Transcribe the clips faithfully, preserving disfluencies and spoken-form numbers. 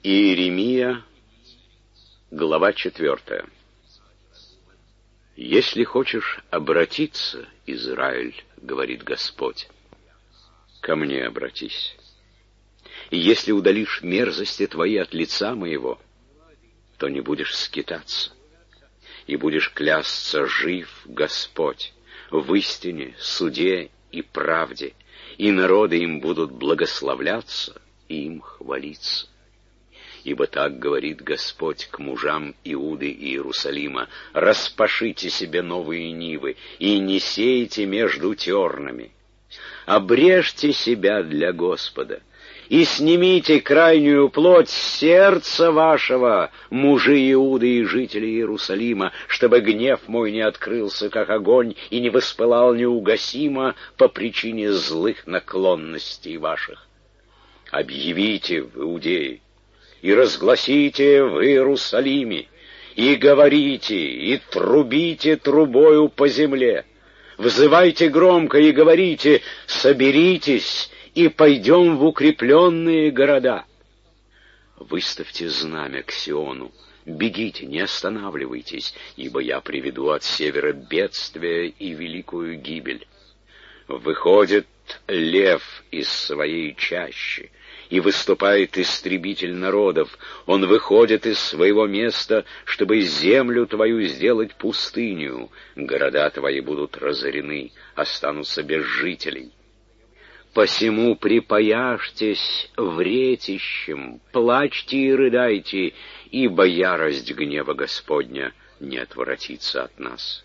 Иеремия, глава четвертая. «Если хочешь обратиться, Израиль, — говорит Господь, — ко мне обратись. И если удалишь мерзости твои от лица моего, то не будешь скитаться, и будешь клясться: жив Господь в истине, суде и правде, и народы им будут благословляться и им хвалиться. Ибо так говорит Господь к мужам Иуды и Иерусалима: распашите себе новые нивы и не сейте между тернами. Обрежьте себя для Господа и снимите крайнюю плоть с сердца вашего, мужи Иуды и жители Иерусалима, чтобы гнев мой не открылся, как огонь, и не воспылал неугасимо по причине злых наклонностей ваших. Объявите в Иудее и разгласите в Иерусалиме, и говорите, и трубите трубою по земле. Взывайте громко и говорите: соберитесь и пойдем в укрепленные города. Выставьте знамя к Сиону, бегите, не останавливайтесь, ибо я приведу от севера бедствие и великую гибель. Выходит лев из своей чащи, и выступает истребитель народов. Он выходит из своего места, чтобы землю твою сделать пустыню. Города твои будут разорены, останутся без жителей. Посему припаяшьтесь вретищем, плачьте и рыдайте, ибо ярость гнева Господня не отворотится от нас.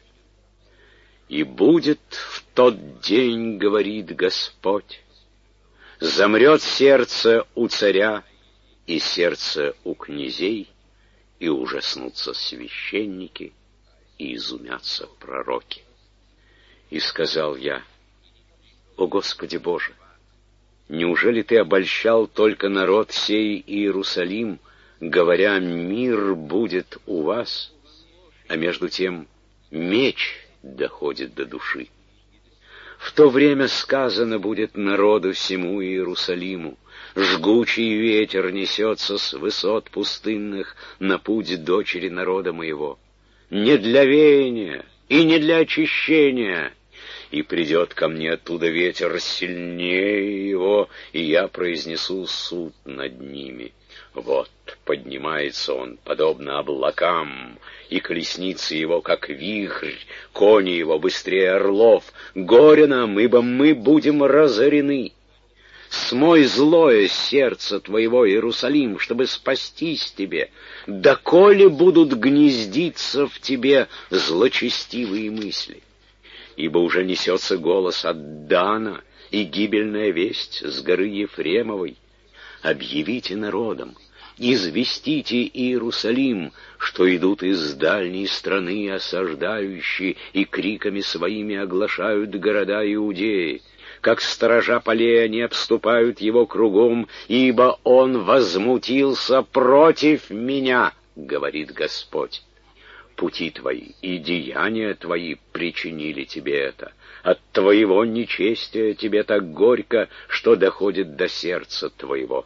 И будет в тот день, говорит Господь, замрет сердце у царя и сердце у князей, и ужаснутся священники, и изумятся пророки. И сказал я: о Господи Боже, неужели Ты обольщал только народ сей Иерусалим, говоря: мир будет у вас, а между тем меч доходит до души? В то время сказано будет народу всему Иерусалиму: жгучий ветер несется с высот пустынных на путь дочери народа моего, не для веяния и не для очищения. И придет ко мне оттуда ветер сильнее его, и я произнесу суд над ними. Вот поднимается он, подобно облакам, и колесницы его, как вихрь, кони его быстрее орлов. Горе нам, ибо мы будем разорены. Смой злое сердце твоего, Иерусалим, чтобы спастись тебе. Доколе будут гнездиться в тебе злочестивые мысли? Ибо уже несется голос от Дана и гибельная весть с горы Ефремовой. Объявите народам, известите Иерусалим, что идут из дальней страны осаждающие и криками своими оглашают города Иудеи. Как сторожа полей они обступают его кругом, ибо он возмутился против меня, говорит Господь. Пути твои и деяния твои причинили тебе это. От твоего нечестия тебе так горько, что доходит до сердца твоего.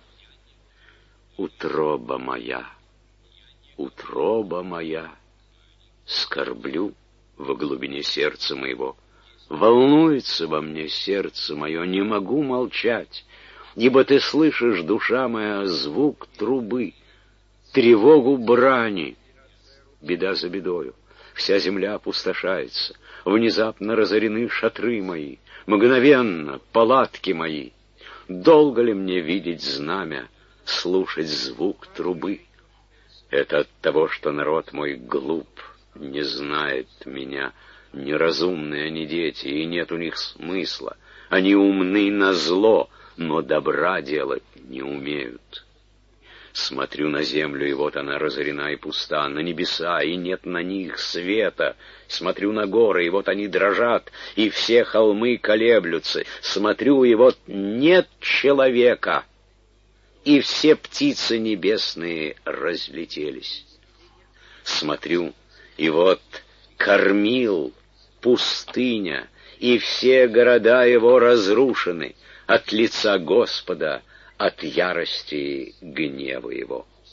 Утроба моя, утроба моя, скорблю во глубине сердца моего. Волнуется во мне сердце мое, не могу молчать, ибо ты слышишь, душа моя, звук трубы, тревогу брани. Беда за бедою, вся земля опустошается, внезапно разорены шатры мои, мгновенно палатки мои. Долго ли мне видеть знамя, слушать звук трубы? Это от того, что народ мой глуп, не знает меня. Неразумные они дети, и нет у них смысла. Они умны на зло, но добра делать не умеют. Смотрю на землю, и вот она разорена и пуста, на небеса, и нет на них света. Смотрю на горы, и вот они дрожат, и все холмы колеблются. Смотрю, и вот нет человека, и все птицы небесные разлетелись. Смотрю, и вот кормил пустыня, и все города его разрушены от лица Господа, от ярости гнева его.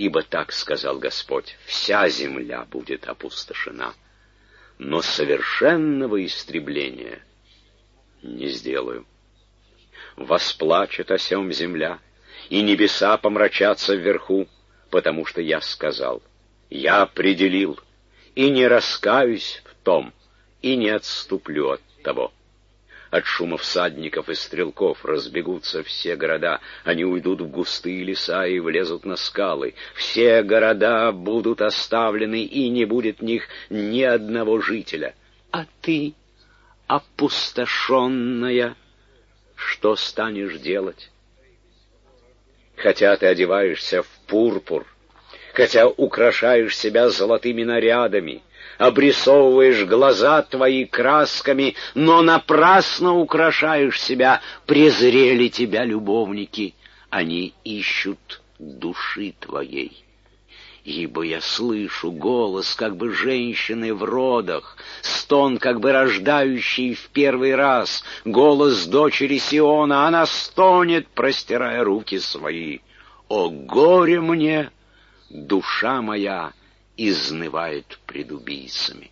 ибо так сказал Господь: вся земля будет опустошена, но совершенного истребления не сделаю. Восплачет о сем земля, и небеса помрачатся вверху, потому что я сказал, я определил, и не раскаюсь в том, и не отступлю от того. От шума всадников и стрелков разбегутся все города, они уйдут в густые леса и влезут на скалы. Все города будут оставлены, и не будет в них ни одного жителя. А ты, опустошенная, что станешь делать? Хотя ты одеваешься в пурпур, хотя украшаешь себя золотыми нарядами, обрисовываешь глаза твои красками, но напрасно украшаешь себя, презрели тебя любовники, они ищут души твоей. Ибо я слышу голос, как бы женщины в родах, стон, как бы рождающий в первый раз, голос дочери Сиона, она стонет, простирая руки свои. О, горе мне! Душа моя изнывает пред убийцами.